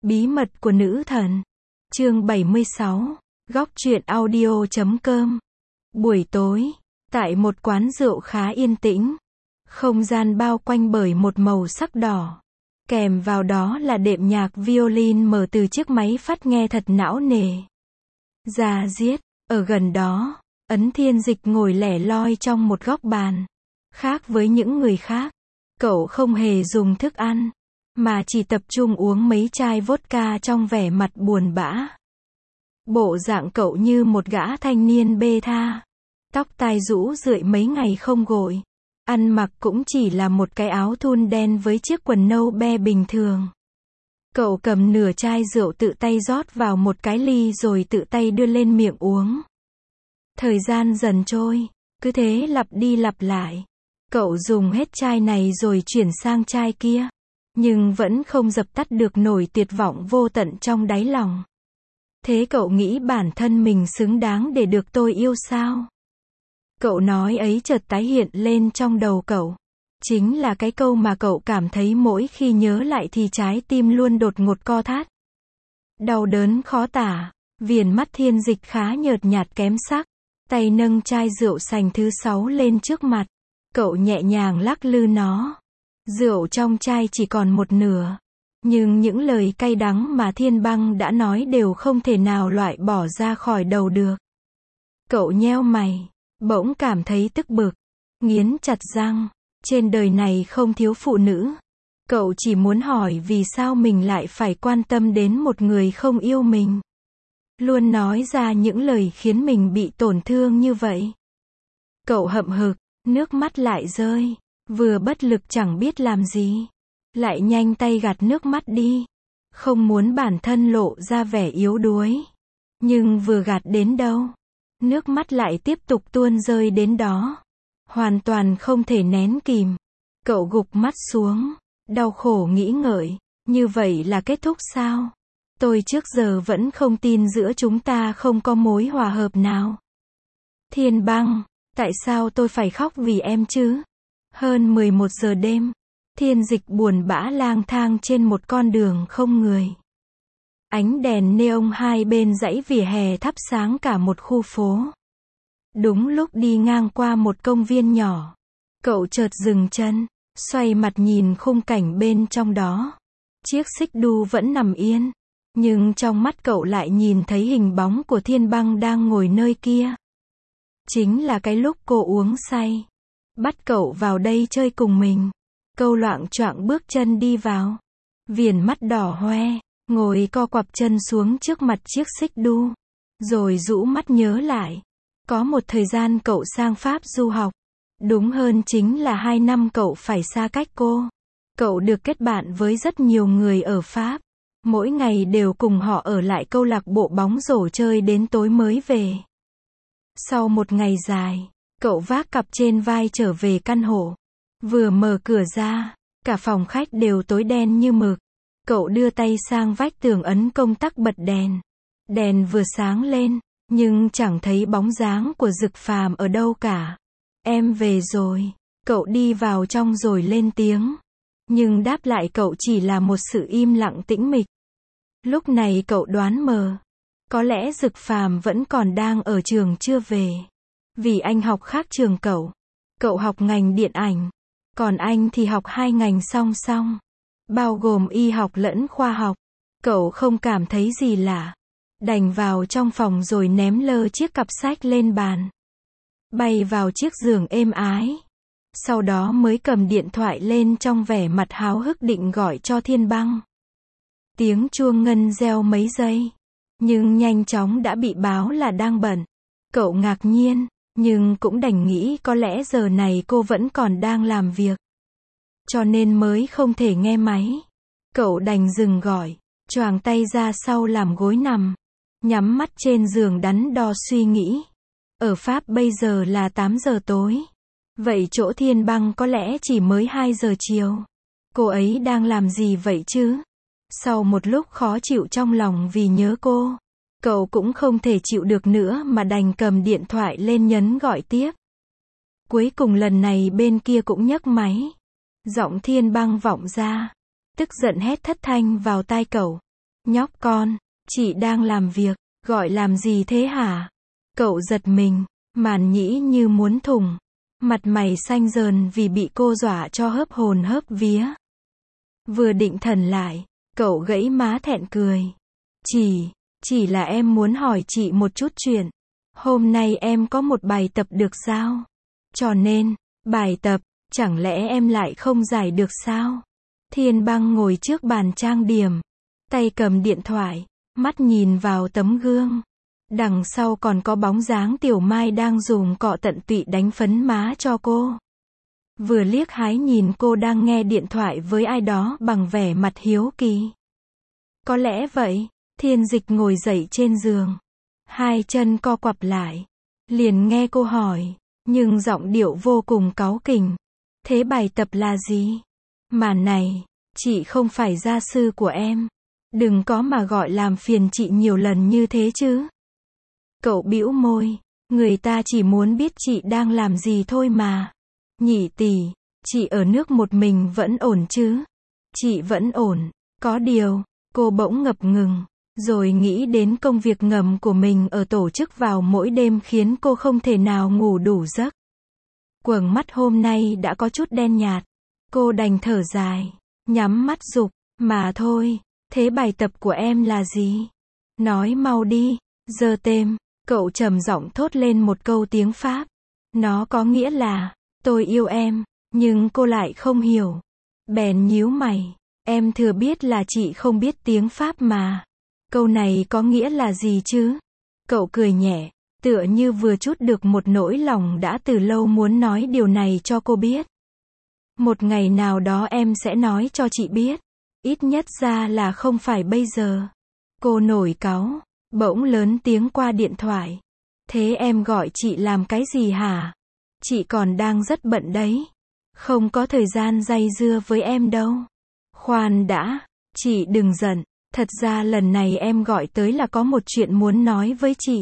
Bí mật của nữ thần. Chương 76. Góc truyện audio.com. Buổi tối, tại một quán rượu khá yên tĩnh, không gian bao quanh bởi một màu sắc đỏ, kèm vào đó là đệm nhạc violin mở từ chiếc máy phát nghe thật não nề. Da diết, ở gần đó, Ấn Thiên Dịch ngồi lẻ loi trong một góc bàn. Khác với những người khác, cậu không hề dùng thức ăn, mà chỉ tập trung uống mấy chai vodka trong vẻ mặt buồn bã. Bộ dạng cậu như một gã thanh niên bê tha, tóc tai rũ rượi mấy ngày không gội, ăn mặc cũng chỉ là một cái áo thun đen với chiếc quần nâu be bình thường. Cậu cầm nửa chai rượu tự tay rót vào một cái ly rồi tự tay đưa lên miệng uống. Thời gian dần trôi, cứ thế lặp đi lặp lại. Cậu dùng hết chai này rồi chuyển sang chai kia, nhưng vẫn không dập tắt được nổi tuyệt vọng vô tận trong đáy lòng. Thế cậu nghĩ bản thân mình xứng đáng để được tôi yêu sao? Cậu nói ấy chợt tái hiện lên trong đầu cậu. Chính là cái câu mà cậu cảm thấy mỗi khi nhớ lại thì trái tim luôn đột ngột co thắt. Đau đớn khó tả, viền mắt Thiên Dịch khá nhợt nhạt kém sắc, tay nâng chai rượu sành thứ 6 lên trước mặt. Cậu nhẹ nhàng lắc lư nó. Rượu trong chai chỉ còn một nửa. Nhưng những lời cay đắng mà Thiên Băng đã nói đều không thể nào loại bỏ ra khỏi đầu được. Cậu nheo mày, bỗng cảm thấy tức bực, nghiến chặt răng. Trên đời này không thiếu phụ nữ. Cậu chỉ muốn hỏi vì sao mình lại phải quan tâm đến một người không yêu mình. Luôn nói ra những lời khiến mình bị tổn thương như vậy. Cậu hậm hực, nước mắt lại rơi, vừa bất lực chẳng biết làm gì, lại nhanh tay gạt nước mắt đi, không muốn bản thân lộ ra vẻ yếu đuối. Nhưng vừa gạt đến đâu, nước mắt lại tiếp tục tuôn rơi đến đó, hoàn toàn không thể nén kìm. Cậu gục mắt xuống, đau khổ nghĩ ngợi, như vậy là kết thúc sao? Tôi trước giờ vẫn không tin giữa chúng ta không có mối hòa hợp nào. Thiên Băng, tại sao tôi phải khóc vì em chứ? Hơn 11 giờ đêm, Thiên Dịch buồn bã lang thang trên một con đường không người. Ánh đèn neon hai bên dãy vỉa hè thắp sáng cả một khu phố. Đúng lúc đi ngang qua một công viên nhỏ, cậu chợt dừng chân, xoay mặt nhìn khung cảnh bên trong đó. Chiếc xích đu vẫn nằm yên, nhưng trong mắt cậu lại nhìn thấy hình bóng của Thiên Băng đang ngồi nơi kia. Chính là cái lúc cô uống say, bắt cậu vào đây chơi cùng mình. Câu loạng choạng bước chân đi vào, viền mắt đỏ hoe, ngồi co quặp chân xuống trước mặt chiếc xích đu, rồi rũ mắt nhớ lại. Có một thời gian cậu sang Pháp du học, đúng hơn chính là 2 năm cậu phải xa cách cô. Cậu được kết bạn với rất nhiều người ở Pháp, mỗi ngày đều cùng họ ở lại câu lạc bộ bóng rổ chơi đến tối mới về. Sau một ngày dài, cậu vác cặp trên vai trở về căn hộ. Vừa mở cửa ra, cả phòng khách đều tối đen như mực. Cậu đưa tay sang vách tường ấn công tắc bật đèn. Đèn vừa sáng lên, nhưng chẳng thấy bóng dáng của Dực Phàm ở đâu cả. Em về rồi. Cậu đi vào trong rồi lên tiếng. Nhưng đáp lại cậu chỉ là một sự im lặng tĩnh mịch. Lúc này cậu đoán mờ. Có lẽ Dực Phàm vẫn còn đang ở trường chưa về. Vì anh học khác trường cậu. Cậu học ngành điện ảnh. Còn anh thì học 2 ngành song song, bao gồm y học lẫn khoa học. Cậu không cảm thấy gì lạ, đành vào trong phòng rồi ném lơ chiếc cặp sách lên bàn, bay vào chiếc giường êm ái. Sau đó mới cầm điện thoại lên trong vẻ mặt háo hức định gọi cho Thiên Băng. Tiếng chuông ngân reo mấy giây, nhưng nhanh chóng đã bị báo là đang bận. Cậu ngạc nhiên, nhưng cũng đành nghĩ có lẽ giờ này cô vẫn còn đang làm việc, cho nên mới không thể nghe máy. Cậu đành dừng gọi, choàng tay ra sau làm gối nằm, nhắm mắt trên giường đắn đo suy nghĩ. Ở Pháp bây giờ là 8 giờ tối. Vậy chỗ Thiên Băng có lẽ chỉ mới 2 giờ chiều. Cô ấy đang làm gì vậy chứ? Sau một lúc khó chịu trong lòng vì nhớ cô, cậu cũng không thể chịu được nữa mà đành cầm điện thoại lên nhấn gọi tiếp. Cuối cùng lần này bên kia cũng nhấc máy. Giọng Thiên Băng vọng ra, tức giận hét thất thanh vào tai cậu. Nhóc con, chị đang làm việc, gọi làm gì thế hả? Cậu giật mình, màn nhĩ như muốn thủng. Mặt mày xanh dờn vì bị cô dọa cho hớp hồn hớp vía. Vừa định thần lại, cậu gãy má thẹn cười. Chỉ là em muốn hỏi chị một chút chuyện. Hôm nay em có một bài tập được giao. Cho nên, bài tập, chẳng lẽ em lại không giải được sao? Thiên Băng ngồi trước bàn trang điểm, tay cầm điện thoại, mắt nhìn vào tấm gương. Đằng sau còn có bóng dáng Tiểu Mai đang dùng cọ tận tụy đánh phấn má cho cô. Vừa liếc hái nhìn cô đang nghe điện thoại với ai đó bằng vẻ mặt hiếu kỳ. Có lẽ vậy, Thiên Dịch ngồi dậy trên giường. Hai chân co quặp lại. Liền nghe cô hỏi, nhưng giọng điệu vô cùng cáu kỉnh. Thế bài tập là gì? Mà này, chị không phải gia sư của em. Đừng có mà gọi làm phiền chị nhiều lần như thế chứ. Cậu bĩu môi, người ta chỉ muốn biết chị đang làm gì thôi mà. Nhị tỷ, chị ở nước một mình vẫn ổn chứ? Chị vẫn ổn, có điều, cô bỗng ngập ngừng, rồi nghĩ đến công việc ngầm của mình ở tổ chức vào mỗi đêm khiến cô không thể nào ngủ đủ giấc. Quầng mắt hôm nay đã có chút đen nhạt, cô đành thở dài, nhắm mắt dục, mà thôi, thế bài tập của em là gì? Nói mau đi, giờ tem. Cậu trầm giọng thốt lên một câu tiếng Pháp. Nó có nghĩa là, tôi yêu em, nhưng cô lại không hiểu. Bèn nhíu mày, em thừa biết là chị không biết tiếng Pháp mà. Câu này có nghĩa là gì chứ? Cậu cười nhẹ, tựa như vừa trút được một nỗi lòng đã từ lâu muốn nói điều này cho cô biết. Một ngày nào đó em sẽ nói cho chị biết. Ít nhất ra là không phải bây giờ. Cô nổi cáu. Bỗng lớn tiếng qua điện thoại. Thế em gọi chị làm cái gì hả? Chị còn đang rất bận đấy. Không có thời gian day dưa với em đâu. Khoan đã, chị đừng giận. Thật ra lần này em gọi tới là có một chuyện muốn nói với chị.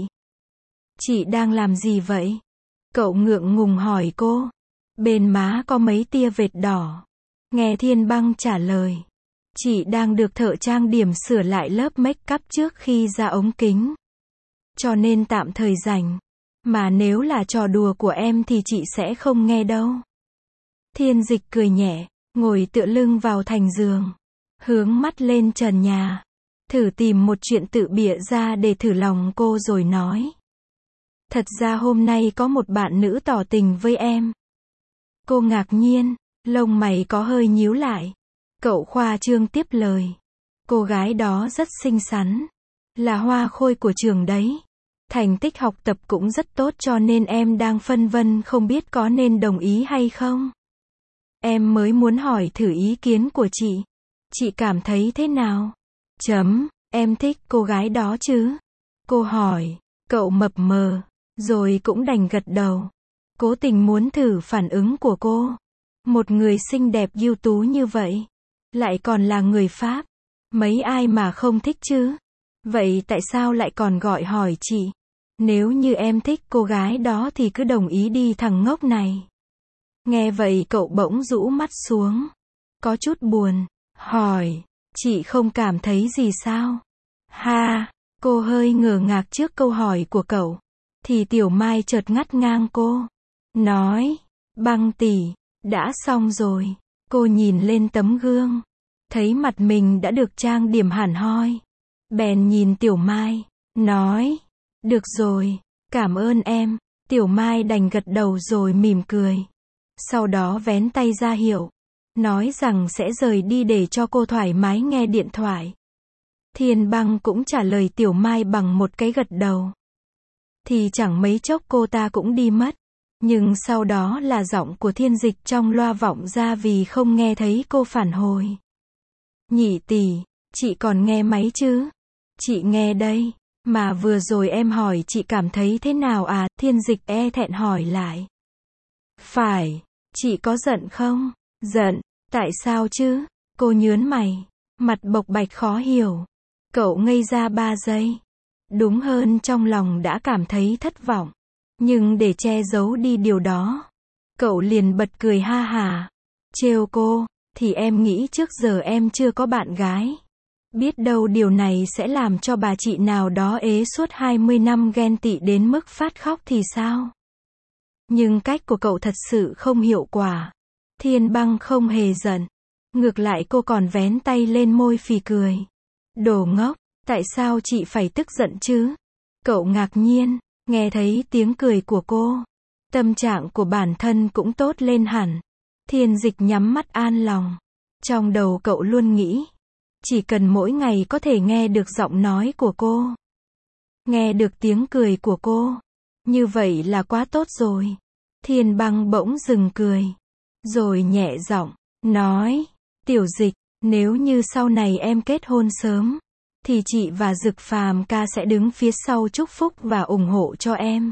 Chị đang làm gì vậy? Cậu ngượng ngùng hỏi cô. Bên má có mấy tia vệt đỏ. Nghe Thiên Băng trả lời. Chị đang được thợ trang điểm sửa lại lớp make up trước khi ra ống kính. Cho nên tạm thời rảnh. Mà nếu là trò đùa của em thì chị sẽ không nghe đâu. Thiên Dịch cười nhẹ, ngồi tựa lưng vào thành giường. Hướng mắt lên trần nhà. Thử tìm một chuyện tự bịa ra để thử lòng cô rồi nói. Thật ra hôm nay có một bạn nữ tỏ tình với em. Cô ngạc nhiên, lông mày có hơi nhíu lại. Cậu khoa trương tiếp lời. Cô gái đó rất xinh xắn. Là hoa khôi của trường đấy. Thành tích học tập cũng rất tốt cho nên em đang phân vân không biết có nên đồng ý hay không. Em mới muốn hỏi thử ý kiến của chị. Chị cảm thấy thế nào? Em thích cô gái đó chứ? Cô hỏi. Cậu mập mờ. Rồi cũng đành gật đầu. Cố tình muốn thử phản ứng của cô. Một người xinh đẹp ưu tú như vậy. Lại còn là người Pháp. Mấy ai mà không thích chứ? Vậy tại sao lại còn gọi hỏi chị? Nếu như em thích cô gái đó thì cứ đồng ý đi thằng ngốc này. Nghe vậy cậu bỗng rũ mắt xuống. Có chút buồn. Hỏi. Chị không cảm thấy gì sao? Ha. Cô hơi ngờ ngác trước câu hỏi của cậu. Thì Tiểu Mai chợt ngắt ngang cô. Nói. Băng tỷ. Đã xong rồi. Cô nhìn lên tấm gương. Thấy mặt mình đã được trang điểm hẳn hoi. Bèn nhìn Tiểu Mai. Nói. Được rồi. Cảm ơn em. Tiểu Mai đành gật đầu rồi mỉm cười. Sau đó vén tay ra hiệu. Nói rằng sẽ rời đi để cho cô thoải mái nghe điện thoại. Thiên Băng cũng trả lời Tiểu Mai bằng một cái gật đầu. Thì chẳng mấy chốc cô ta cũng đi mất. Nhưng sau đó là giọng của Thiên Dịch trong loa vọng ra vì không nghe thấy cô phản hồi. Nhị tỷ, chị còn nghe máy chứ? Chị nghe đây. Mà vừa rồi em hỏi chị cảm thấy thế nào à? Thiên Dịch e thẹn hỏi lại. Phải, chị có giận không? Giận, tại sao chứ? Cô nhớn mày, mặt bộc bạch khó hiểu. Cậu ngây ra 3 giây. Đúng hơn trong lòng đã cảm thấy thất vọng. Nhưng để che giấu đi điều đó, cậu liền bật cười ha hả. Trêu cô, thì em nghĩ trước giờ em chưa có bạn gái. Biết đâu điều này sẽ làm cho bà chị nào đó ế suốt 20 năm ghen tị đến mức phát khóc thì sao? Nhưng cách của cậu thật sự không hiệu quả. Thiên Băng không hề giận. Ngược lại cô còn vén tay lên môi phì cười. Đồ ngốc, tại sao chị phải tức giận chứ? Cậu ngạc nhiên, nghe thấy tiếng cười của cô. Tâm trạng của bản thân cũng tốt lên hẳn. Thiên Dịch nhắm mắt an lòng. Trong đầu cậu luôn nghĩ, chỉ cần mỗi ngày có thể nghe được giọng nói của cô, nghe được tiếng cười của cô, như vậy là quá tốt rồi. Thiên Băng bỗng dừng cười, rồi nhẹ giọng nói, Tiểu Dịch, nếu như sau này em kết hôn sớm, thì chị và Dực Phàm ca sẽ đứng phía sau chúc phúc và ủng hộ cho em.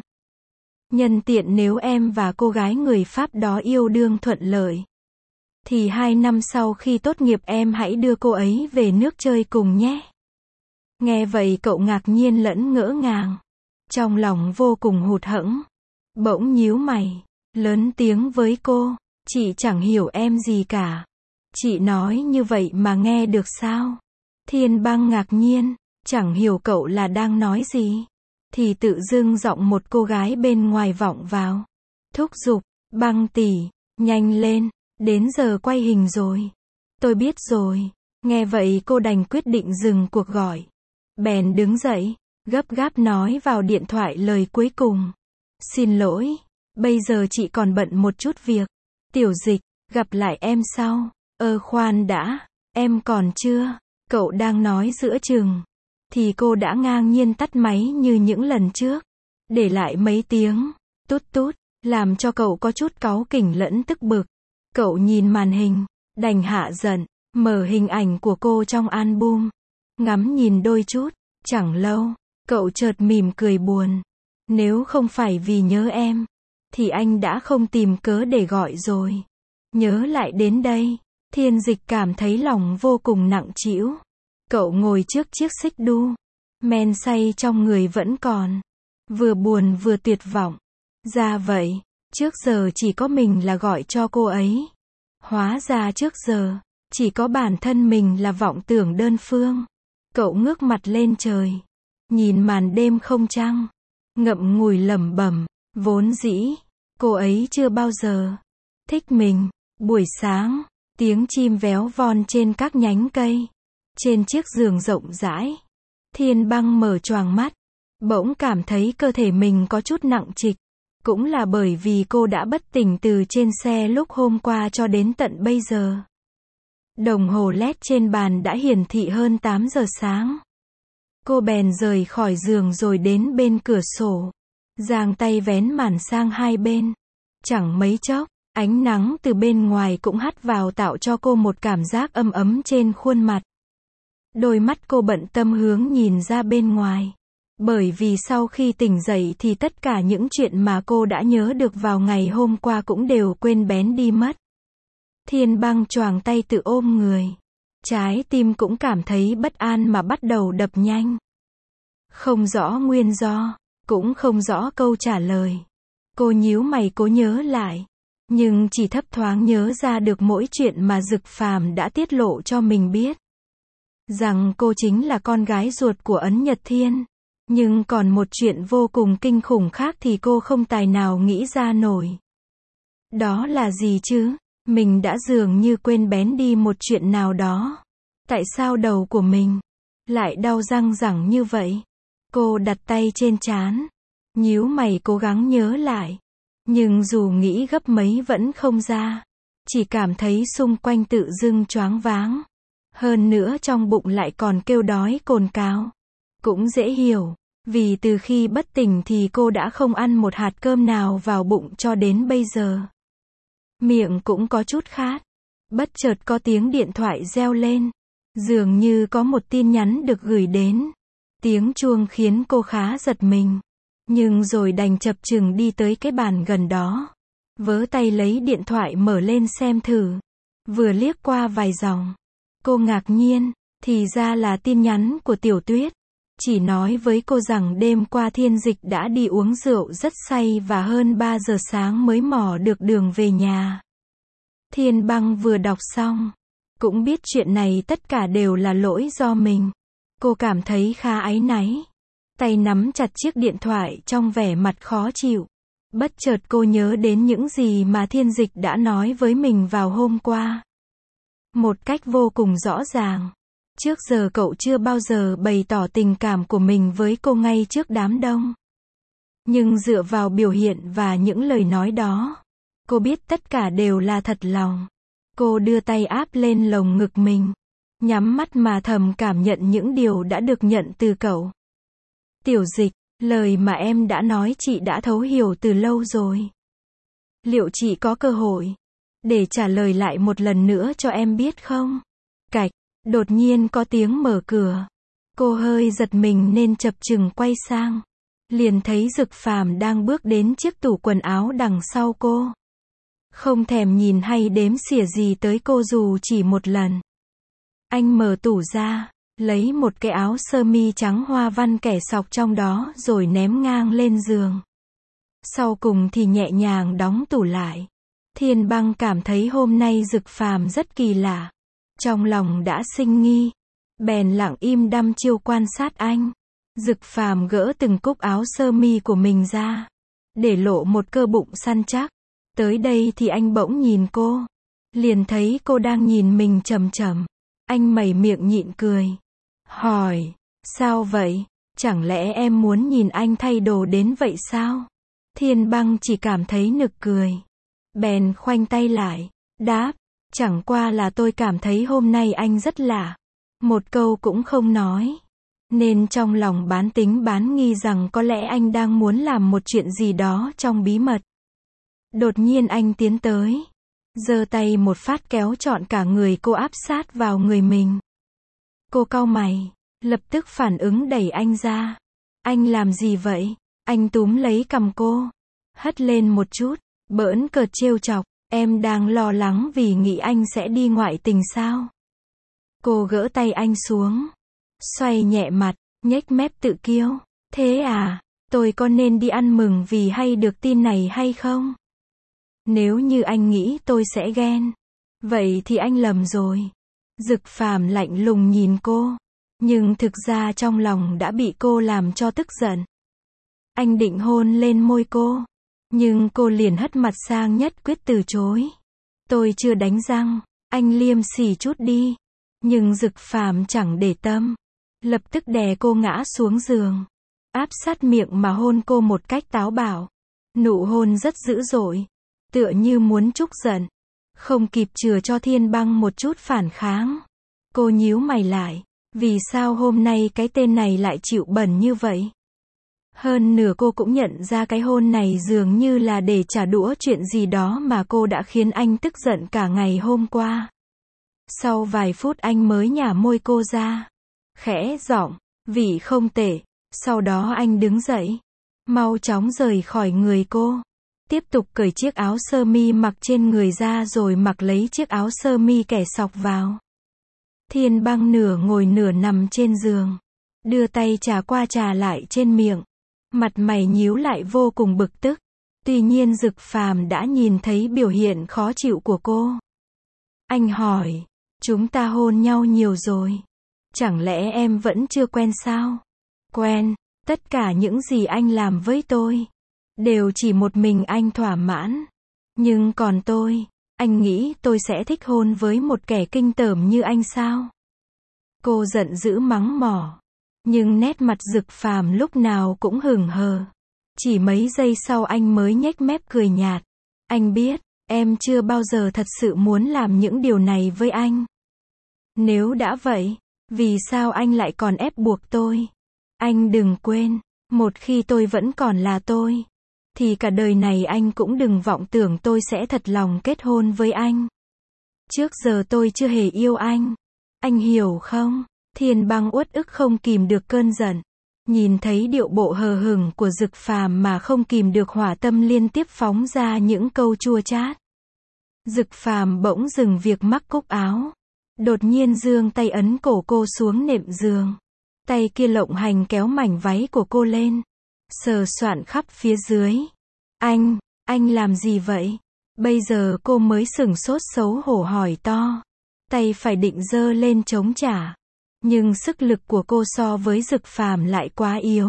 Nhân tiện nếu em và cô gái người Pháp đó yêu đương thuận lợi, thì 2 năm sau khi tốt nghiệp em hãy đưa cô ấy về nước chơi cùng nhé. Nghe vậy cậu ngạc nhiên lẫn ngỡ ngàng. Trong lòng vô cùng hụt hẫng. Bỗng nhíu mày, lớn tiếng với cô, chị chẳng hiểu em gì cả. Chị nói như vậy mà nghe được sao? Thiên Băng ngạc nhiên, chẳng hiểu cậu là đang nói gì. Thì tự dưng giọng một cô gái bên ngoài vọng vào. Thúc giục, Băng tỷ, nhanh lên, đến giờ quay hình rồi. Tôi biết rồi. Nghe vậy cô đành quyết định dừng cuộc gọi. Bèn đứng dậy, gấp gáp nói vào điện thoại lời cuối cùng. Xin lỗi, bây giờ chị còn bận một chút việc. Tiểu Dịch, gặp lại em sau. Khoan đã, em còn chưa? Cậu đang nói giữa chừng, thì cô đã ngang nhiên tắt máy như những lần trước. Để lại mấy tiếng, tút tút, làm cho cậu có chút cáu kỉnh lẫn tức bực. Cậu nhìn màn hình, đành hạ giận, mở hình ảnh của cô trong album. Ngắm nhìn đôi chút, chẳng lâu, cậu chợt mỉm cười buồn. Nếu không phải vì nhớ em, thì anh đã không tìm cớ để gọi rồi. Nhớ lại đến đây, Thiên Dịch cảm thấy lòng vô cùng nặng trĩu. Cậu ngồi trước chiếc xích đu, men say trong người vẫn còn. Vừa buồn vừa tuyệt vọng. Ra vậy, trước giờ chỉ có mình là gọi cho cô ấy. Hóa ra trước giờ, chỉ có bản thân mình là vọng tưởng đơn phương. Cậu ngước mặt lên trời, nhìn màn đêm không trăng, ngậm ngùi lẩm bẩm, vốn dĩ, cô ấy chưa bao giờ thích mình. Buổi sáng, tiếng chim véo von trên các nhánh cây, trên chiếc giường rộng rãi. Thiên Băng mở choàng mắt, bỗng cảm thấy cơ thể mình có chút nặng trịch. Cũng là bởi vì cô đã bất tỉnh từ trên xe lúc hôm qua cho đến tận bây giờ. Đồng hồ LED trên bàn đã hiển thị hơn 8 giờ sáng. Cô bèn rời khỏi giường rồi đến bên cửa sổ, giang tay vén màn sang hai bên. Chẳng mấy chốc, ánh nắng từ bên ngoài cũng hắt vào tạo cho cô một cảm giác ấm ấm trên khuôn mặt. Đôi mắt cô bận tâm hướng nhìn ra bên ngoài. Bởi vì sau khi tỉnh dậy thì tất cả những chuyện mà cô đã nhớ được vào ngày hôm qua cũng đều quên bén đi mất. Thiên Băng choàng tay tự ôm người. Trái tim cũng cảm thấy bất an mà bắt đầu đập nhanh. Không rõ nguyên do, cũng không rõ câu trả lời. Cô nhíu mày cố nhớ lại, nhưng chỉ thấp thoáng nhớ ra được mỗi chuyện mà Dực Phàm đã tiết lộ cho mình biết. Rằng cô chính là con gái ruột của Ấn Nhật Thiên. Nhưng còn một chuyện vô cùng kinh khủng khác thì cô không tài nào nghĩ ra nổi. Đó là gì chứ? Mình đã dường như quên bén đi một chuyện nào đó. Tại sao đầu của mình lại đau răng rẳng như vậy? Cô đặt tay trên trán, nhíu mày cố gắng nhớ lại. Nhưng dù nghĩ gấp mấy vẫn không ra. Chỉ cảm thấy xung quanh tự dưng choáng váng. Hơn nữa trong bụng lại còn kêu đói cồn cào. Cũng dễ hiểu. Vì từ khi bất tỉnh thì cô đã không ăn một hạt cơm nào vào bụng cho đến bây giờ. Miệng cũng có chút khát. Bất chợt có tiếng điện thoại reo lên. Dường như có một tin nhắn được gửi đến. Tiếng chuông khiến cô khá giật mình. Nhưng rồi đành chập chừng đi tới cái bàn gần đó. Vớ tay lấy điện thoại mở lên xem thử. Vừa liếc qua vài dòng, cô ngạc nhiên, thì ra là tin nhắn của Tiểu Tuyết. Chỉ nói với cô rằng đêm qua Thiên Dịch đã đi uống rượu rất say và hơn 3 giờ sáng mới mò được đường về nhà. Thiên Băng vừa đọc xong, Cũng biết chuyện này tất cả đều là lỗi do mình. Cô cảm thấy khá áy náy. Tay nắm chặt chiếc điện thoại trong vẻ mặt khó chịu. Bất chợt cô nhớ đến những gì mà Thiên Dịch đã nói với mình vào hôm qua. Một cách vô cùng rõ ràng. Trước giờ cậu chưa bao giờ bày tỏ tình cảm của mình với cô ngay trước đám đông. Nhưng dựa vào biểu hiện và những lời nói đó, cô biết tất cả đều là thật lòng. Cô đưa tay áp lên lồng ngực mình, nhắm mắt mà thầm cảm nhận những điều đã được nhận từ cậu. Tiểu Dịch, lời mà em đã nói chị đã thấu hiểu từ lâu rồi. Liệu chị có cơ hội để trả lời lại một lần nữa cho em biết không? Cạch, đột nhiên có tiếng mở cửa. Cô hơi giật mình nên chập chừng quay sang. Liền thấy Dực Phàm đang bước đến chiếc tủ quần áo đằng sau cô. Không thèm nhìn hay đếm xỉa gì tới cô dù chỉ một lần. Anh mở tủ ra, lấy một cái áo sơ mi trắng hoa văn kẻ sọc trong đó rồi ném ngang lên giường. Sau cùng thì nhẹ nhàng đóng tủ lại. Thiên Băng cảm thấy hôm nay Dực Phàm rất kỳ lạ. Trong lòng đã sinh nghi. Bèn lặng im đăm chiêu quan sát anh. Dực Phàm gỡ từng cúc áo sơ mi của mình ra, để lộ một cơ bụng săn chắc. Tới đây thì anh bỗng nhìn cô. Liền thấy cô đang nhìn mình chằm chằm. Anh mẩy miệng nhịn cười. Hỏi, sao vậy? Chẳng lẽ em muốn nhìn anh thay đồ đến vậy sao? Thiên Băng chỉ cảm thấy nực cười. Bèn khoanh tay lại, đáp, chẳng qua là tôi cảm thấy hôm nay anh rất lạ. Một câu cũng không nói. Nên trong lòng bán tính bán nghi rằng có lẽ anh đang muốn làm một chuyện gì đó trong bí mật. Đột nhiên anh tiến tới, giơ tay một phát kéo trọn cả người cô áp sát vào người mình. Cô cau mày, lập tức phản ứng đẩy anh ra. Anh làm gì vậy? Anh túm lấy cằm cô, hất lên một chút, bỡn cợt trêu chọc, em đang lo lắng vì nghĩ anh sẽ đi ngoại tình sao? Cô gỡ tay anh xuống, xoay nhẹ mặt, nhếch mép tự kiêu. Thế à, tôi có nên đi ăn mừng vì hay được tin này hay không? Nếu như anh nghĩ tôi sẽ ghen, vậy thì anh lầm rồi. Dực Phàm lạnh lùng nhìn cô, nhưng thực ra trong lòng đã bị cô làm cho tức giận. Anh định hôn lên môi cô, nhưng cô liền hất mặt sang nhất quyết từ chối. Tôi chưa đánh răng, anh liêm sỉ chút đi. Nhưng Dực Phàm chẳng để tâm, lập tức đè cô ngã xuống giường, áp sát miệng mà hôn cô một cách táo bạo. Nụ hôn rất dữ dội, tựa như muốn trút giận, không kịp chừa cho Thiên Băng một chút phản kháng. Cô nhíu mày lại, vì sao hôm nay cái tên này lại chịu bẩn như vậy? Hơn nửa cô cũng nhận ra cái hôn này dường như là để trả đũa chuyện gì đó mà cô đã khiến anh tức giận cả ngày hôm qua. Sau vài phút anh mới nhả môi cô ra, khẽ giọng, vị không tệ. Sau đó anh đứng dậy, mau chóng rời khỏi người cô. Tiếp tục cởi chiếc áo sơ mi mặc trên người ra rồi mặc lấy chiếc áo sơ mi kẻ sọc vào. Thiên Băng nửa ngồi nửa nằm trên giường, đưa tay chà qua chà lại trên miệng, mặt mày nhíu lại vô cùng bực tức. Tuy nhiên Dực Phàm đã nhìn thấy biểu hiện khó chịu của cô. Anh hỏi, chúng ta hôn nhau nhiều rồi, chẳng lẽ em vẫn chưa quen sao? Quen, tất cả những gì anh làm với tôi đều chỉ một mình anh thỏa mãn. Nhưng còn tôi, anh nghĩ tôi sẽ thích hôn với một kẻ kinh tởm như anh sao? Cô giận dữ mắng mỏ, nhưng nét mặt Dực Phàm lúc nào cũng hửng hờ. Chỉ mấy giây sau anh mới nhếch mép cười nhạt. Anh biết, em chưa bao giờ thật sự muốn làm những điều này với anh. Nếu đã vậy, vì sao anh lại còn ép buộc tôi? Anh đừng quên, một khi tôi vẫn còn là tôi, thì cả đời này anh cũng đừng vọng tưởng tôi sẽ thật lòng kết hôn với anh. Trước giờ tôi chưa hề yêu anh hiểu không? Thiên Băng uất ức không kìm được cơn giận. Nhìn thấy điệu bộ hờ hững của Dực Phàm mà không kìm được hỏa tâm liên tiếp phóng ra những câu chua chát. Dực Phàm bỗng dừng việc mắc cúc áo. Đột nhiên giương tay ấn cổ cô xuống nệm giường. Tay kia lộng hành kéo mảnh váy của cô lên, sờ soạn khắp phía dưới. Anh làm gì vậy? Bây giờ cô mới sửng sốt xấu hổ hỏi to. tay phải định giơ lên chống trả. Nhưng sức lực của cô so với Dực Phàm lại quá yếu.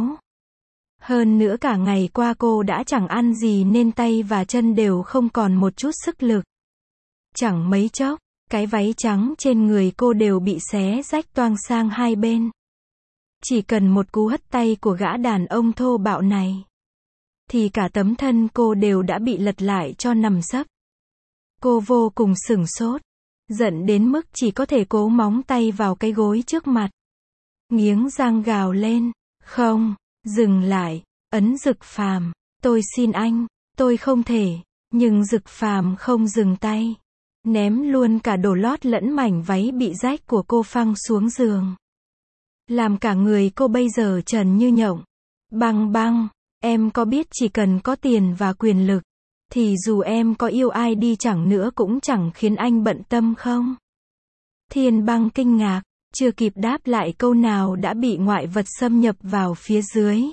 Hơn nữa cả ngày qua cô đã chẳng ăn gì nên tay và chân đều không còn một chút sức lực. Chẳng mấy chốc, cái váy trắng trên người cô đều bị xé rách toang sang hai bên. Chỉ cần một cú hất tay của gã đàn ông thô bạo này, thì cả tấm thân cô đều đã bị lật lại cho nằm sấp. Cô vô cùng sửng sốt, giận đến mức chỉ có thể cố móng tay vào cái gối trước mặt. Nghiến răng gào lên, không, dừng lại, ấn Dực Phàm, tôi xin anh, tôi không thể, nhưng Dực Phàm không dừng tay. Ném luôn cả đồ lót lẫn mảnh váy bị rách của cô phăng xuống giường. Làm cả người cô bây giờ trần như nhộng. Băng băng, em có biết chỉ cần có tiền và quyền lực, thì dù em có yêu ai đi chẳng nữa cũng chẳng khiến anh bận tâm không? Thiên Băng kinh ngạc, chưa kịp đáp lại câu nào đã bị ngoại vật xâm nhập vào phía dưới.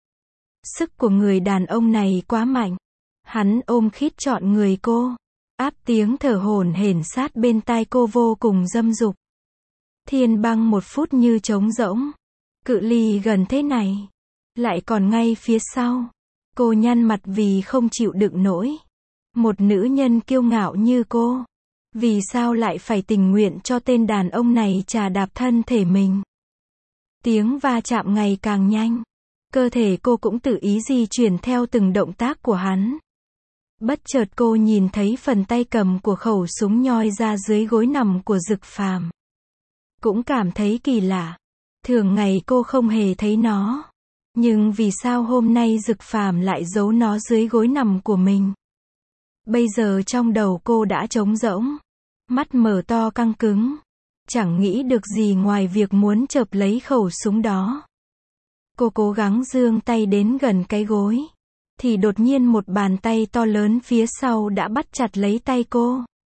Sức của người đàn ông này quá mạnh. Hắn ôm khít trọn người cô, áp tiếng thở hổn hển sát bên tai cô vô cùng dâm dục. Thiên Băng một phút như trống rỗng. Cự ly gần thế này, lại còn ngay phía sau. Cô nhăn mặt vì không chịu đựng nổi. Một nữ nhân kiêu ngạo như cô, vì sao lại phải tình nguyện cho tên đàn ông này chà đạp thân thể mình? Tiếng va chạm ngày càng nhanh. Cơ thể cô cũng tự ý di chuyển theo từng động tác của hắn. Bất chợt cô nhìn thấy phần tay cầm của khẩu súng nhoi ra dưới gối nằm của Dực Phàm. Cũng cảm thấy kỳ lạ. Thường ngày cô không hề thấy nó. Nhưng vì sao hôm nay Dực Phàm lại giấu nó dưới gối nằm của mình? Bây giờ trong đầu cô đã trống rỗng. Mắt mở to căng cứng. Chẳng nghĩ được gì ngoài việc muốn chộp lấy khẩu súng đó. Cô cố gắng giương tay đến gần cái gối. Thì đột nhiên một bàn tay to lớn phía sau đã bắt chặt lấy tay cô.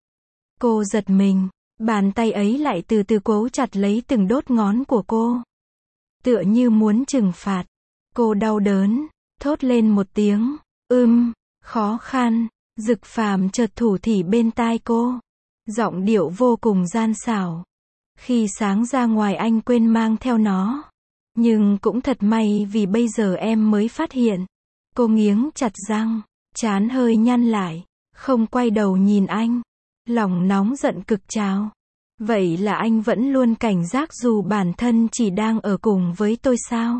Cô giật mình. Bàn tay ấy lại từ từ cố chặt lấy từng đốt ngón của cô. Tựa như muốn trừng phạt. Cô đau đớn, thốt lên một tiếng, khó khăn. Dực Phàm chợt thủ thỉ bên tai cô. Giọng điệu vô cùng gian xảo. Khi sáng ra ngoài anh quên mang theo nó. Nhưng cũng thật may vì bây giờ em mới phát hiện. Cô nghiến chặt răng, trán hơi nhăn lại, không quay đầu nhìn anh. Lòng nóng giận cực trào. Vậy là anh vẫn luôn cảnh giác dù bản thân chỉ đang ở cùng với tôi sao?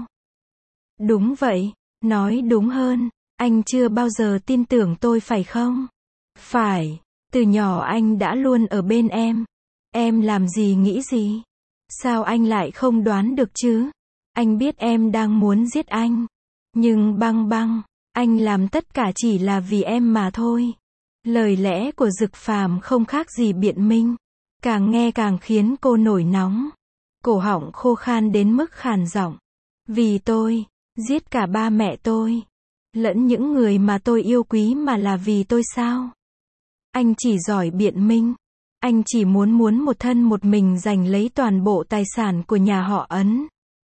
Đúng vậy, nói đúng hơn, anh chưa bao giờ tin tưởng tôi phải không? Phải, từ nhỏ anh đã luôn ở bên em. Em làm gì nghĩ gì? Sao anh lại không đoán được chứ? Anh biết em đang muốn giết anh. Nhưng băng băng, anh làm tất cả chỉ là vì em mà thôi. Lời lẽ của Dực Phàm không khác gì biện minh. Càng nghe càng khiến cô nổi nóng. Cổ họng khô khan đến mức khàn giọng. Vì tôi, giết cả ba mẹ tôi. Lẫn những người mà tôi yêu quý mà là vì tôi sao? Anh chỉ giỏi biện minh. Anh chỉ muốn một thân một mình giành lấy toàn bộ tài sản của nhà họ Ấn.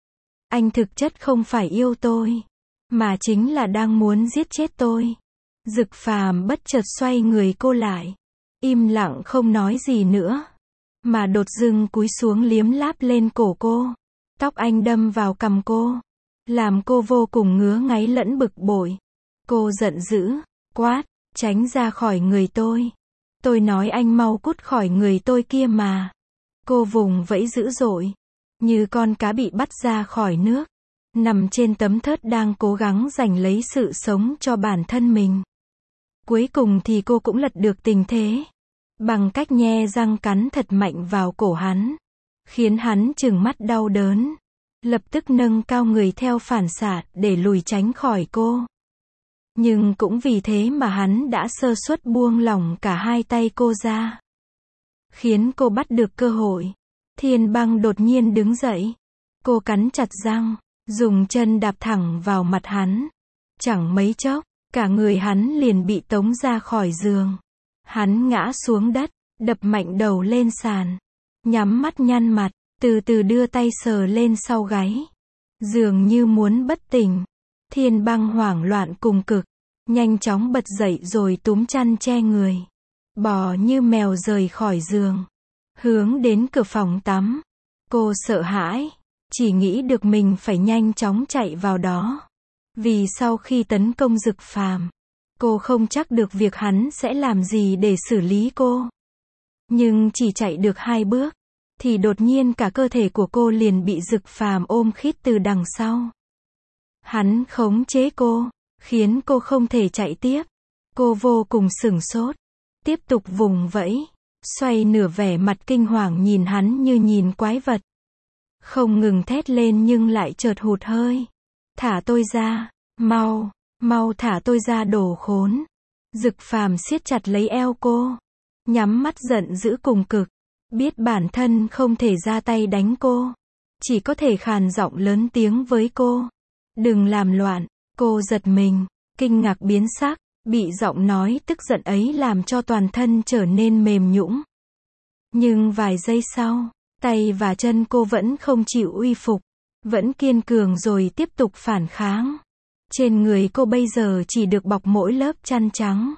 Anh thực chất không phải yêu tôi, mà chính là đang muốn giết chết tôi. Dực Phàm bất chợt xoay người cô lại. Im lặng không nói gì nữa. Mà đột dưng cúi xuống liếm láp lên cổ cô. Tóc anh đâm vào cằm cô. Làm cô vô cùng ngứa ngáy lẫn bực bội. Cô giận dữ, quát, tránh ra khỏi người tôi. Tôi nói anh mau cút khỏi người tôi kia mà. Cô vùng vẫy dữ dội. Như con cá bị bắt ra khỏi nước. Nằm trên tấm thớt đang cố gắng giành lấy sự sống cho bản thân mình. Cuối cùng thì cô cũng lật được tình thế. Bằng cách nhe răng cắn thật mạnh vào cổ hắn. Khiến hắn trừng mắt đau đớn. Lập tức nâng cao người theo phản xạ để lùi tránh khỏi cô. Nhưng cũng vì thế mà hắn đã sơ suất buông lỏng cả hai tay cô ra. Khiến cô bắt được cơ hội. Thiên Băng đột nhiên đứng dậy. Cô cắn chặt răng, dùng chân đạp thẳng vào mặt hắn. Chẳng mấy chốc, cả người hắn liền bị tống ra khỏi giường. Hắn ngã xuống đất, đập mạnh đầu lên sàn. Nhắm mắt nhăn mặt, từ từ đưa tay sờ lên sau gáy. Dường như muốn bất tỉnh. Thiên Băng hoảng loạn cùng cực. Nhanh chóng bật dậy rồi túm chăn che người. Bò như mèo rời khỏi giường. hướng đến cửa phòng tắm. Cô sợ hãi, chỉ nghĩ được mình phải nhanh chóng chạy vào đó. Vì sau khi tấn công Dực Phàm, cô không chắc được việc hắn sẽ làm gì để xử lý cô. Nhưng chỉ chạy được 2 bước, thì đột nhiên cả cơ thể của cô liền bị Dực Phàm ôm khít từ đằng sau. Hắn khống chế cô, khiến cô không thể chạy tiếp. Cô vô cùng sửng sốt, tiếp tục vùng vẫy, xoay nửa vẻ mặt kinh hoàng nhìn hắn như nhìn quái vật. Không ngừng thét lên nhưng lại chợt hụt hơi. Thả tôi ra, mau, mau thả tôi ra đồ khốn. Dực Phàm siết chặt lấy eo cô, nhắm mắt giận dữ cùng cực, biết bản thân không thể ra tay đánh cô, chỉ có thể khàn giọng lớn tiếng với cô. Đừng làm loạn. Cô giật mình, kinh ngạc biến sắc, bị giọng nói tức giận ấy làm cho toàn thân trở nên mềm nhũn. Nhưng vài giây sau, tay và chân cô vẫn không chịu uy phục, vẫn kiên cường rồi tiếp tục phản kháng. Trên người cô bây giờ chỉ được bọc mỗi lớp chăn trắng.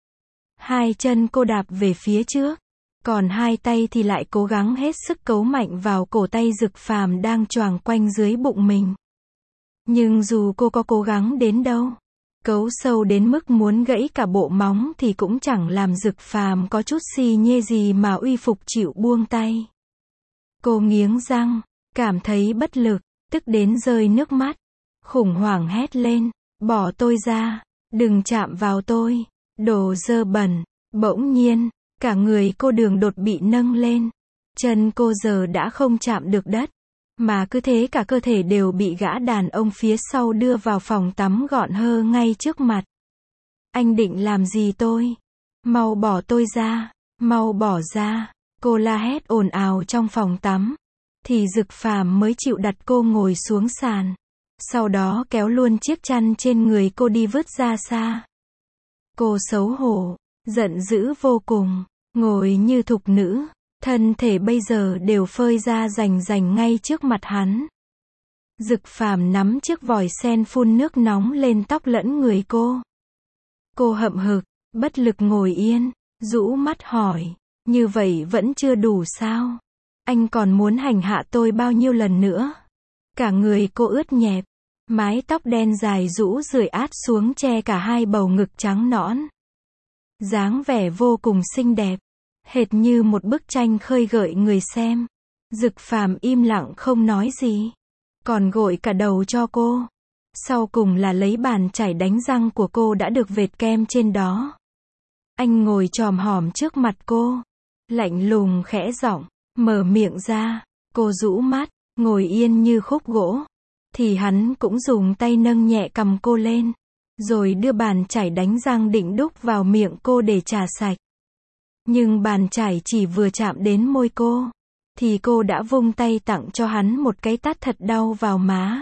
2 chân cô đạp về phía trước, còn 2 tay thì lại cố gắng hết sức cấu mạnh vào cổ tay Dực Phàm đang choàng quanh dưới bụng mình. Nhưng dù cô có cố gắng đến đâu, cấu sâu đến mức muốn gãy cả bộ móng thì cũng chẳng làm Dực Phàm có chút xi nhê gì mà uy phục chịu buông tay. Cô nghiến răng, cảm thấy bất lực, tức đến rơi nước mắt, khủng hoảng hét lên, bỏ tôi ra, đừng chạm vào tôi, đồ dơ bẩn. Bỗng nhiên, cả người cô đường đột bị nâng lên, chân cô giờ đã không chạm được đất, mà cứ thế cả cơ thể đều bị gã đàn ông phía sau đưa vào phòng tắm gọn hơ ngay trước mặt. Anh định làm gì tôi? Mau bỏ tôi ra, mau bỏ ra. Cô la hét ồn ào trong phòng tắm, thì Dực Phàm mới chịu đặt cô ngồi xuống sàn. Sau đó kéo luôn chiếc chăn trên người cô đi vứt ra xa. Cô xấu hổ, giận dữ vô cùng, ngồi như thục nữ, thân thể bây giờ đều phơi ra rành rành ngay trước mặt hắn. Dực Phàm nắm chiếc vòi sen phun nước nóng lên tóc lẫn người cô. Cô hậm hực, bất lực ngồi yên, rũ mắt hỏi, như vậy vẫn chưa đủ sao? Anh còn muốn hành hạ tôi bao nhiêu lần nữa? Cả người cô ướt nhẹp, mái tóc đen dài rũ rượi át xuống che cả 2 bầu ngực trắng nõn. Dáng vẻ vô cùng xinh đẹp, hệt như một bức tranh khơi gợi người xem. Dực Phàm im lặng không nói gì, còn gội cả đầu cho cô. Sau cùng là lấy bàn chải đánh răng của cô đã được vệt kem trên đó. Anh ngồi chòm hòm trước mặt cô, lạnh lùng khẽ giọng, mở miệng ra. Cô rũ mắt, ngồi yên như khúc gỗ. Thì hắn cũng dùng tay nâng nhẹ cằm cô lên, rồi đưa bàn chải đánh răng định đúc vào miệng cô để trà sạch. Nhưng bàn chải chỉ vừa chạm đến môi cô, thì cô đã vung tay tặng cho hắn một cái tát thật đau vào má.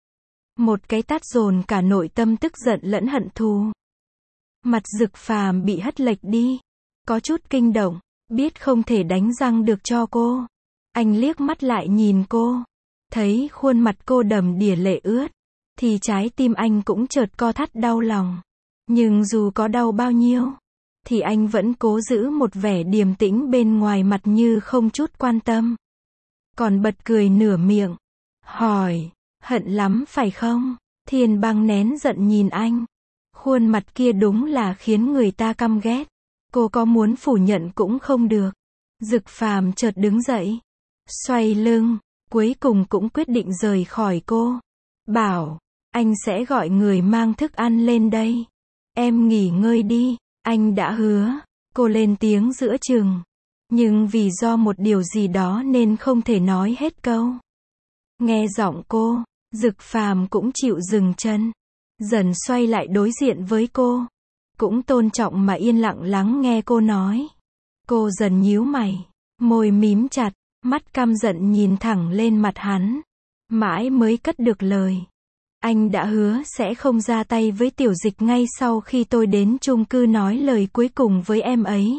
Một cái tát dồn cả nội tâm tức giận lẫn hận thù. Mặt Dực Phàm bị hất lệch đi, có chút kinh động, biết không thể đánh răng được cho cô. Anh liếc mắt lại nhìn cô, thấy khuôn mặt cô đầm đìa lệ ướt, thì trái tim anh cũng chợt co thắt đau lòng. Nhưng dù có đau bao nhiêu, thì anh vẫn cố giữ một vẻ điềm tĩnh bên ngoài mặt như không chút quan tâm. Còn bật cười nửa miệng, hỏi, hận lắm phải không? Thiên Băng nén giận nhìn anh. Khuôn mặt kia đúng là khiến người ta căm ghét. Cô có muốn phủ nhận cũng không được. Dực Phàm chợt đứng dậy, xoay lưng, cuối cùng cũng quyết định rời khỏi cô. Bảo, anh sẽ gọi người mang thức ăn lên đây. Em nghỉ ngơi đi, anh đã hứa. Cô lên tiếng giữa chừng, nhưng vì do một điều gì đó nên không thể nói hết câu. Nghe giọng cô, Dực Phàm cũng chịu dừng chân, dần xoay lại đối diện với cô, cũng tôn trọng mà yên lặng lắng nghe cô nói. Cô dần nhíu mày, môi mím chặt, mắt căm giận nhìn thẳng lên mặt hắn, mãi mới cất được lời. Anh đã hứa sẽ không ra tay với Tiểu Dịch ngay sau khi tôi đến chung cư nói lời cuối cùng với em ấy.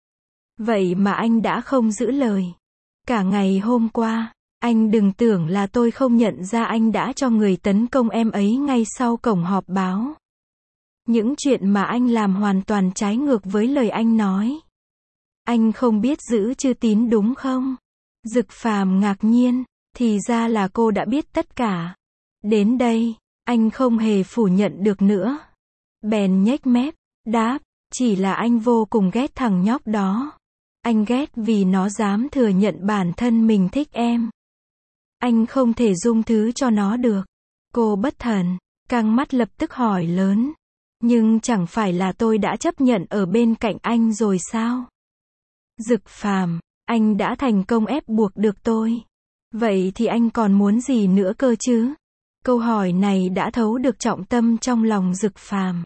Vậy mà anh đã không giữ lời. Cả ngày hôm qua, anh đừng tưởng là tôi không nhận ra anh đã cho người tấn công em ấy ngay sau cổng họp báo. Những chuyện mà anh làm hoàn toàn trái ngược với lời anh nói. Anh không biết giữ chữ tín đúng không? Dực Phàm ngạc nhiên, thì ra là cô đã biết tất cả. Đến đây, anh không hề phủ nhận được nữa. Bèn nhếch mép, đáp, chỉ là anh vô cùng ghét thằng nhóc đó. Anh ghét vì nó dám thừa nhận bản thân mình thích em. Anh không thể dung thứ cho nó được. Cô bất thần, căng mắt lập tức hỏi lớn. Nhưng chẳng phải là tôi đã chấp nhận ở bên cạnh anh rồi sao? Dực Phàm, anh đã thành công ép buộc được tôi. Vậy thì anh còn muốn gì nữa cơ chứ? Câu hỏi này đã thấu được trọng tâm trong lòng Dực Phàm.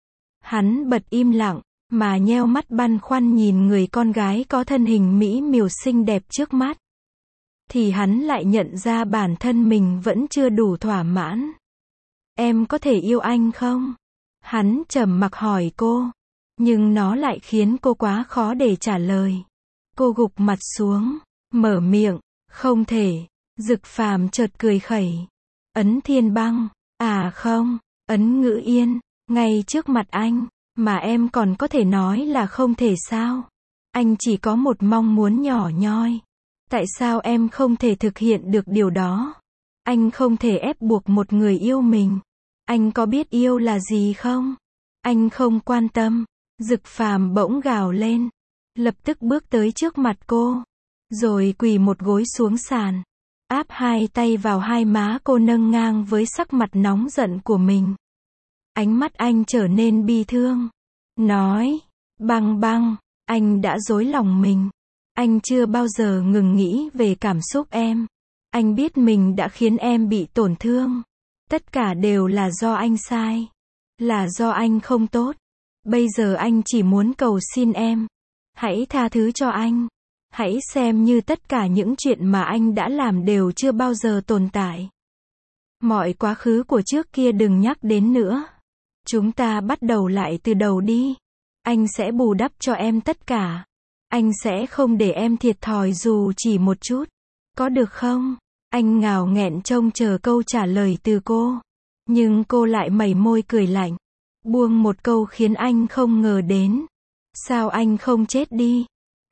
Hắn bật im lặng, mà nheo mắt băn khoăn nhìn người con gái có thân hình mỹ miều xinh đẹp trước mắt. Thì hắn lại nhận ra bản thân mình vẫn chưa đủ thỏa mãn. Em có thể yêu anh không? Hắn trầm mặc hỏi cô. Nhưng nó lại khiến cô quá khó để trả lời. Cô gục mặt xuống, mở miệng, không thể. Dực Phàm chợt cười khẩy. Ấn Thiên Băng, à không, Ấn Ngữ Yên, ngay trước mặt anh, mà em còn có thể nói là không thể sao? Anh chỉ có một mong muốn nhỏ nhoi. Tại sao em không thể thực hiện được điều đó? Anh không thể ép buộc một người yêu mình. Anh có biết yêu là gì không? Anh không quan tâm. Dực Phàm bỗng gào lên. Lập tức bước tới trước mặt cô. Rồi quỳ một gối xuống sàn. Áp hai tay vào hai má cô nâng ngang với sắc mặt nóng giận của mình. Ánh mắt anh trở nên bi thương. Nói, Băng Băng, anh đã dối lòng mình. Anh chưa bao giờ ngừng nghĩ về cảm xúc em. Anh biết mình đã khiến em bị tổn thương. Tất cả đều là do anh sai. Là do anh không tốt. Bây giờ anh chỉ muốn cầu xin em. Hãy tha thứ cho anh. Hãy xem như tất cả những chuyện mà anh đã làm đều chưa bao giờ tồn tại. Mọi quá khứ của trước kia đừng nhắc đến nữa. Chúng ta bắt đầu lại từ đầu đi. Anh sẽ bù đắp cho em tất cả. Anh sẽ không để em thiệt thòi dù chỉ một chút. Có được không? Anh ngào nghẹn trông chờ câu trả lời từ cô. Nhưng cô lại mẩy môi cười lạnh. Buông một câu khiến anh không ngờ đến. Sao anh không chết đi?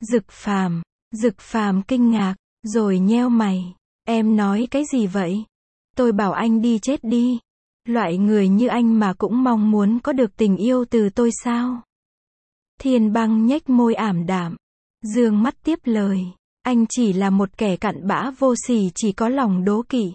Dực Phàm kinh ngạc, rồi nheo mày. Em nói cái gì vậy? Tôi bảo anh đi chết đi. Loại người như anh mà cũng mong muốn có được tình yêu từ tôi sao? Thiên Băng nhếch môi ảm đạm. Dương mắt tiếp lời. Anh chỉ là một kẻ cặn bã vô sỉ chỉ có lòng đố kỵ.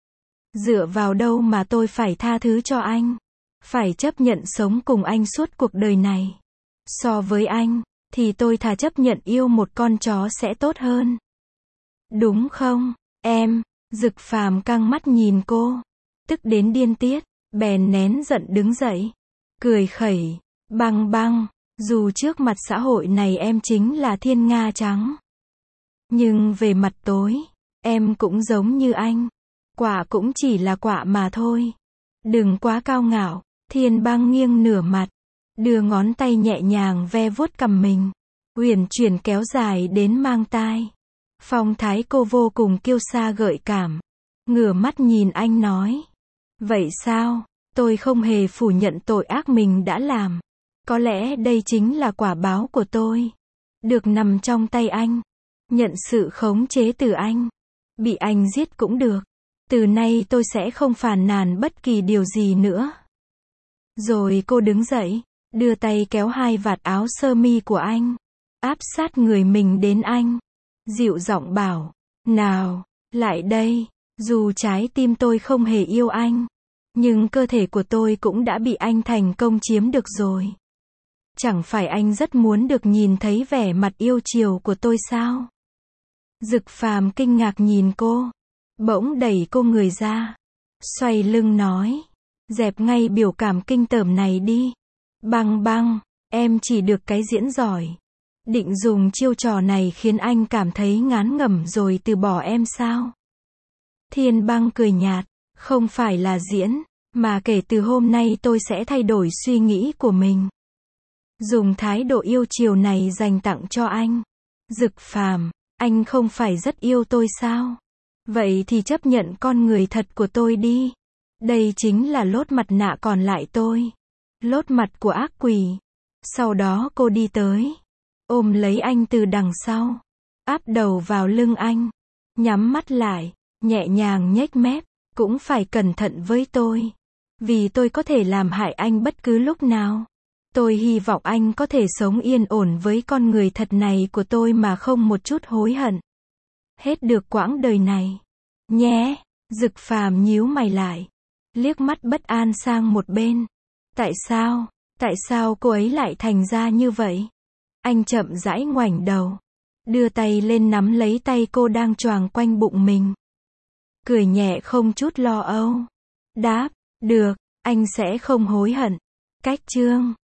Dựa vào đâu mà tôi phải tha thứ cho anh? Phải chấp nhận sống cùng anh suốt cuộc đời này. So với anh, thì tôi thà chấp nhận yêu một con chó sẽ tốt hơn. Đúng không, em? Dực Phàm căng mắt nhìn cô. Tức đến điên tiết, bèn nén giận đứng dậy. Cười khẩy. Băng Băng, dù trước mặt xã hội này em chính là thiên nga trắng. Nhưng về mặt tối, em cũng giống như anh. Quả cũng chỉ là quả mà thôi. Đừng quá cao ngạo. Thiên Băng nghiêng nửa mặt. Đưa ngón tay nhẹ nhàng ve vuốt cằm mình. Uyển chuyển kéo dài đến mang tai. Phong thái cô vô cùng kiêu sa gợi cảm. Ngửa mắt nhìn anh nói. Vậy sao? Tôi không hề phủ nhận tội ác mình đã làm. Có lẽ đây chính là quả báo của tôi. Được nằm trong tay anh. Nhận sự khống chế từ anh. Bị anh giết cũng được. Từ nay tôi sẽ không phàn nàn bất kỳ điều gì nữa. Rồi cô đứng dậy. Đưa tay kéo hai vạt áo sơ mi của anh. Áp sát người mình đến anh. Dịu giọng bảo. Nào, lại đây. Dù trái tim tôi không hề yêu anh. Nhưng cơ thể của tôi cũng đã bị anh thành công chiếm được rồi. Chẳng phải anh rất muốn được nhìn thấy vẻ mặt yêu chiều của tôi sao? Dực Phàm kinh ngạc nhìn cô. Bỗng đẩy cô người ra. Xoay lưng nói. Dẹp ngay biểu cảm kinh tởm này đi. Băng Băng, em chỉ được cái diễn giỏi. Định dùng chiêu trò này khiến anh cảm thấy ngán ngẩm rồi từ bỏ em sao? Thiên Băng cười nhạt. Không phải là diễn, mà kể từ hôm nay tôi sẽ thay đổi suy nghĩ của mình. Dùng thái độ yêu chiều này dành tặng cho anh. Dực Phàm, anh không phải rất yêu tôi sao? Vậy thì chấp nhận con người thật của tôi đi. Đây chính là lốt mặt nạ còn lại tôi. Lốt mặt của ác quỷ. Sau đó cô đi tới. ôm lấy anh từ đằng sau, áp đầu vào lưng anh, nhắm mắt lại, nhẹ nhàng nhếch mép, cũng phải cẩn thận với tôi. Vì tôi có thể làm hại anh bất cứ lúc nào. Tôi hy vọng anh có thể sống yên ổn với con người thật này của tôi mà không một chút hối hận. Hết được quãng đời này. Nhé. Dực Phàm nhíu mày lại, liếc mắt bất an sang một bên. Tại sao? Tại sao cô ấy lại thành ra như vậy? Anh chậm rãi ngoảnh đầu, đưa tay lên nắm lấy tay cô đang choàng quanh bụng mình. Cười nhẹ không chút lo âu. Đáp, được, anh sẽ không hối hận. Cách chương